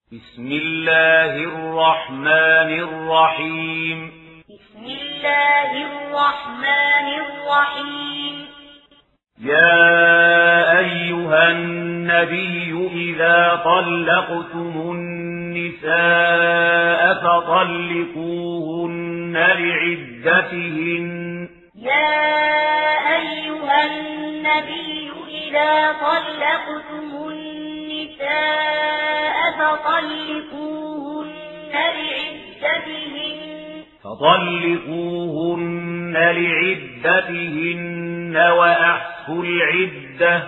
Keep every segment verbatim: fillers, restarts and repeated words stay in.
بسم الله الرحمن الرحيم بسم الله الرحمن الرحيم يا أيها النبي إذا طلقتم النساء فطلقوهن لعدتهن يا أيها النبي إذا طلقتم النساء فطلقوهن لعدتهن فطلقوهن لعدتهن وأحصوا العدة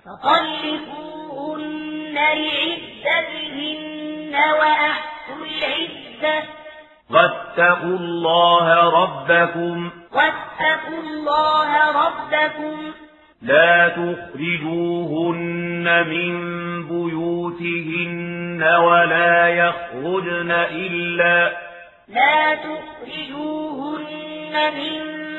فطلقوهن لعدتهن وأحصوا العدة واتقوا الله ربكم واتقوا الله ربكم لا تخرجوهن من بيوتهن ولا يخرجن إلا لا تخرجوهن من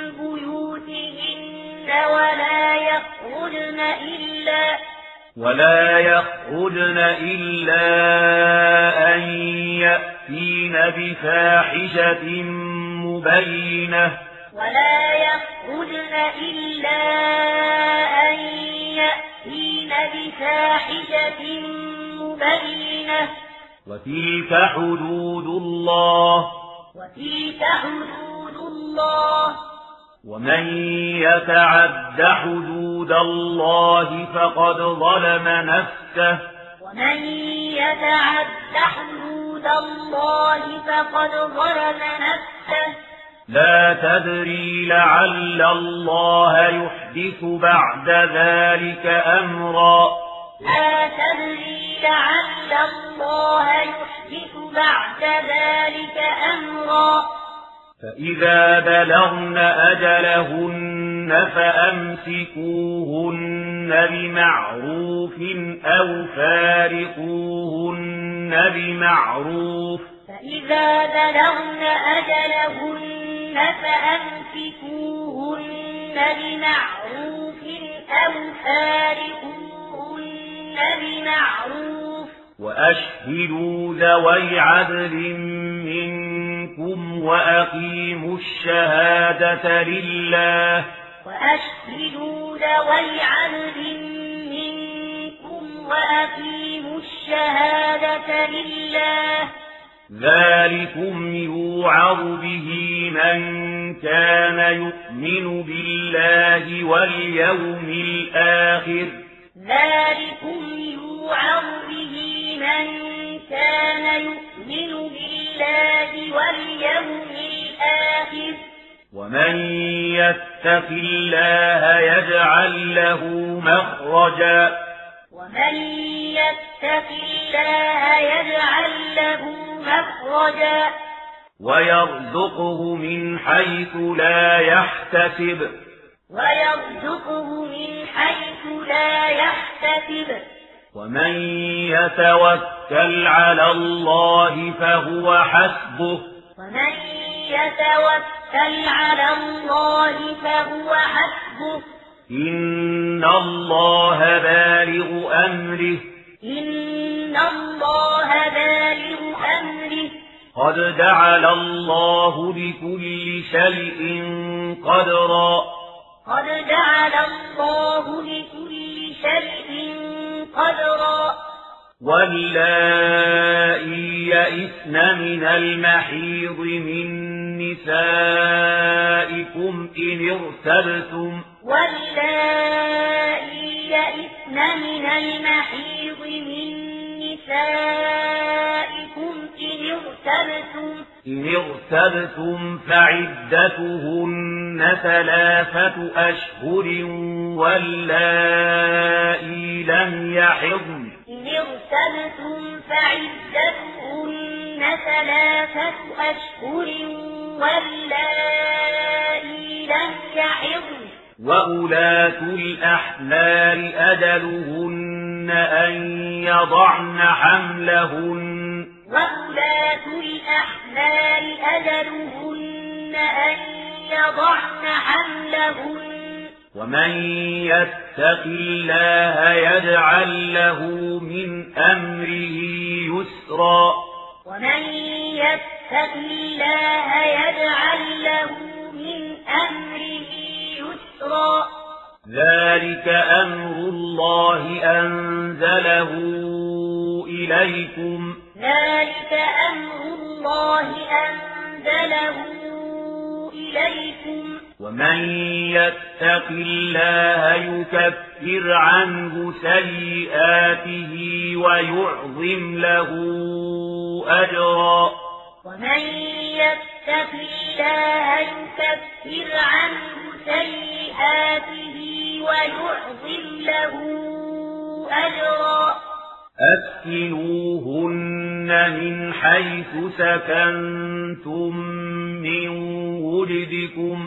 بيوتهن ولا يخرجن إلا ولا يخرجن إلا أن يأتين بفاحشة مبينة ولا يخرجن إلا أن يأتين بفاحشة مبينة وتلك حدود الله وتلك حدود الله ومن يتعد حدود الله فقد ظلم نفسه ومن يتعد حدود الله فقد ظلم نفسه لا تدري لعل الله يحدث بعد ذلك أمرا لا تدري لعل الله يحدث بعد ذلك أمرا فإذا بلغن أجلهن فأمسكوهن بمعروف أو فارقوهن بمعروف فإذا بلغن أجلهن فأمسكوهن بمعروف أو فارقوهن بمعروف وأشهدوا ذوي عدل منكم وأقيموا الشهادة لله وأشهدوا ذوي عدل منكم وأقيموا الشهادة لله ذلكم يوعظ به من كان يؤمن بالله واليوم الآخر ذلكم يوعظ به من كان يؤمن بالله واليوم الآخر ومن يتق الله يجعل له مخرجا ومن يتق الله يجعل له مخرجا ويرزقه من حيث لا يحتسب ويرزقه من حيث لا يحتسب ومن يتوكل على الله فهو حسبه ومن يتوكل على الله فهو حسبه إن الله بالغ أمره إن الله بالغ أمره قد جعل الله لكل شيء قدرا قد جعل الله لكل شيء قدرا واللائي يئسن من المحيض من نسائكم إن ارتبتم واللائي يئسن من المحيض من نسائكم إن ارتبتم إن ارتبتم فعدتهن ثلاثة أشهر واللائي لم يحضن إن ارتبتم فعدتهن ثلاثة أشهر واللائي لم يحضن وأولاة الأحمال أجلهن أن يضعن حملهن وأولاة الأحمال أجلهن أن يضعن حملهن ومن يتق الله يجعل له من أمره يسرا ومن يتق الله يجعل له من أمره يسرا ذلك أمر الله أنزله إليكم ذلك أمر الله أنزله إليكم ومن يتق الله يكفر عنه سيئاته ويعظم له أجرا ومن يتق الله يكفر عنه سيئاته ويعظم له أجرا أسكنوهن من حيث سكنتم من وجدكم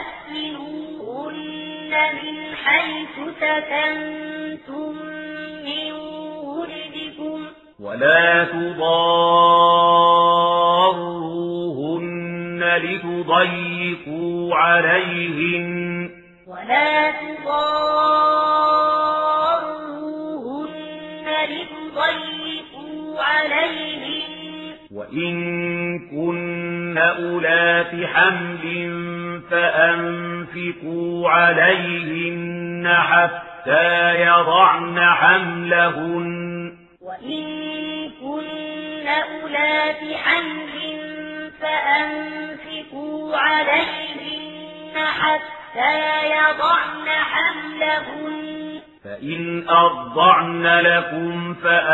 أسكنوهن من حيث سكنتم من وجدكم ولا تضاروهن لتضيقوا عليهن ولا تضاروهن لتضيقوا عليهن وإن كن أولات حمل فأنفقوا عليهن حتى يضعن حملهن وإن كن أولات حمل فأنفقوا عليهن حتى يضعن حملهن فإن أرضعن لكم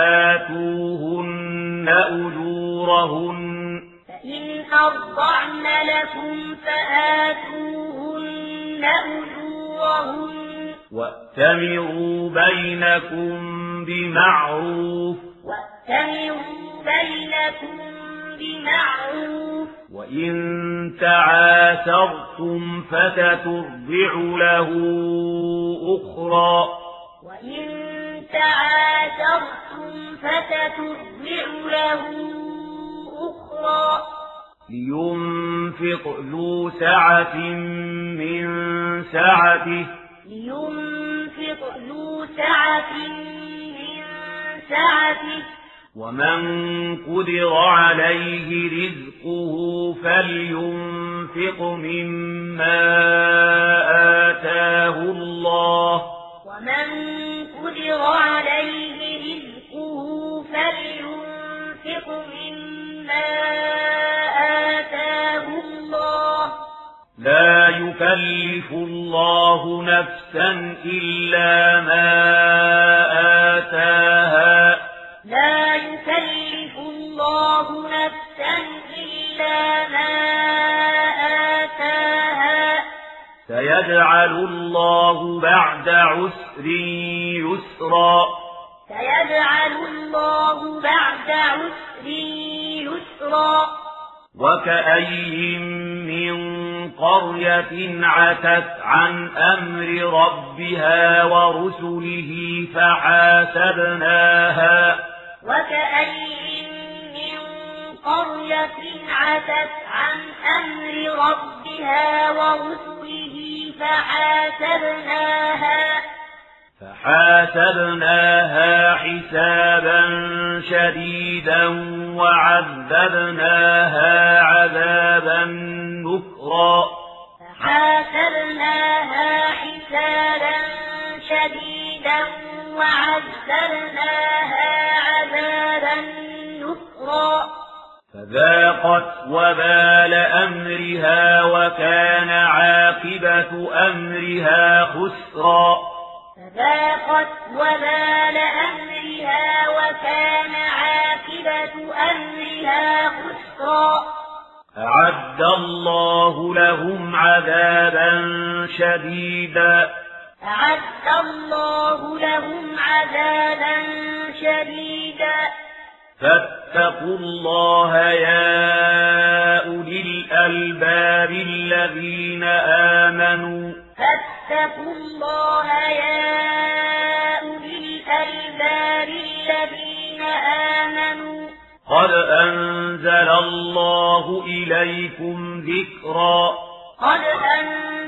فآتوهن أجورهن فإن أرضعن لكم فآتوهن أجورهن وأتمروا بينكم بمعروف وأتمروا بينكم بمعروف وإن تعاثرتم فتترضع له أخرى وإن تعاثرتم فتترضع له أخرى لينفق ذو سعة من سعته لينفق ذو سعة من سعته ومن قدر عليه رزقه فلينفق مما آتاه الله ومن قدر عليه رزقه فلينفق مما آتاه الله لا يكلف الله نفسا إلا ما آتاها لا يكلف الله نفسا إلا ما آتاها سيجعل الله بعد عسر يسرا سيجعل الله بعد عسر يسرا وكأي من قرية عتت عن أمر ربها ورسله فحاسبناها وكأي من قرية عتت عن أمر ربها ورسله فحاسبناها فحاسبناها حسابا شديدا وعذبناها عذابا نكرا فحاسبناها حسابا شديدا وعذبناها عذابا نكرا فذاقت وبال أمرها وكان عاقبة أمرها خسرا فذاقت وبال أمرها وكان عاقبة أمرها خسرا أعد الله لهم عذابا شديدا أعد الله لهم عذابا شديدا فاتقوا الله يا أولي الألباب الذين آمنوا فاتقوا الله يا أولي الألباب الذين آمنوا قد أنزل الله إليكم ذكرا قد أنزل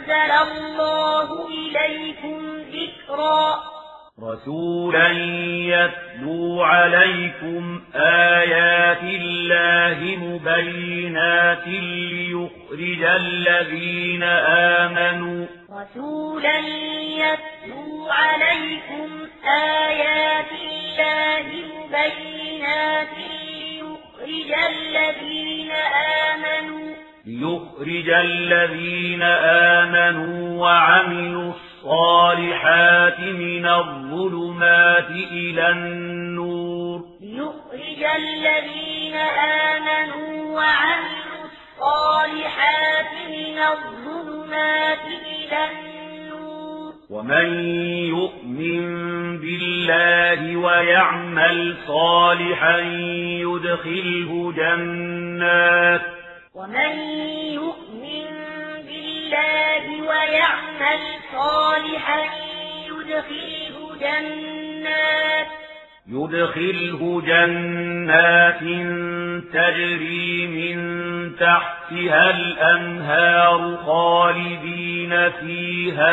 نزل الله إليكم ذكرا رسولا يتلو عليكم آيات الله مبينات ليخرج الذين آمنوا رسولا يتلو عليكم آيات الله مبينات ليخرج الذين آمنوا ليخرج الذين آمنوا وعملوا الصالحات من الظلمات إلى النور ليخرج الذين آمنوا وعملوا الصالحات من الظلمات إلى النور ومن يؤمن بالله ويعمل صالحا يدخله جنات ومن يؤمن بالله ويعمل صالحا يدخله جنات يدخله جنات تجري من تحتها الأنهار خالدين فيها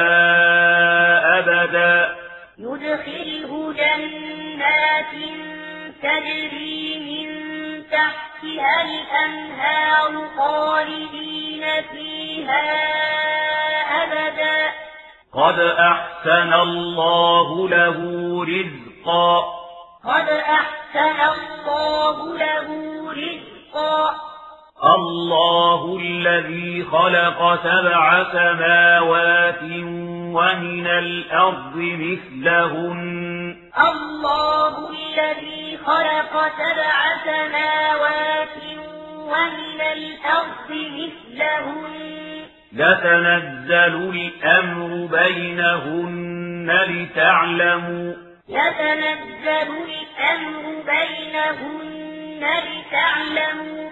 أبدا يدخله جنات تجري من تحتها الأنهار خالدين فيها أبدا قد أحسن الله له رزقا قد أحسن الله له رزقا الله الذي خلق سبع سماوات ومن الأرض مثلهن الله الذي خلق سبع سماوات ومن الأرض مثلهن يتنزل الأمر بينهن لتعلموا يتنزل الأمر بينهن لتعلموا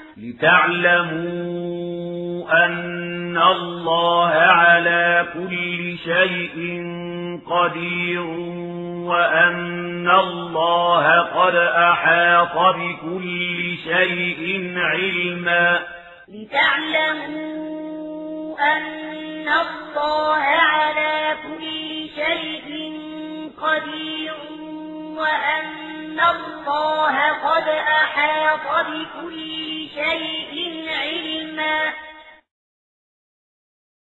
لتعلموا أن الله على كل شيء قدير وأن الله قد أحاط بكل شيء علما لتعلموا أن الله على كل شيء قدير وأن الله قد أحاط بكل شيء علما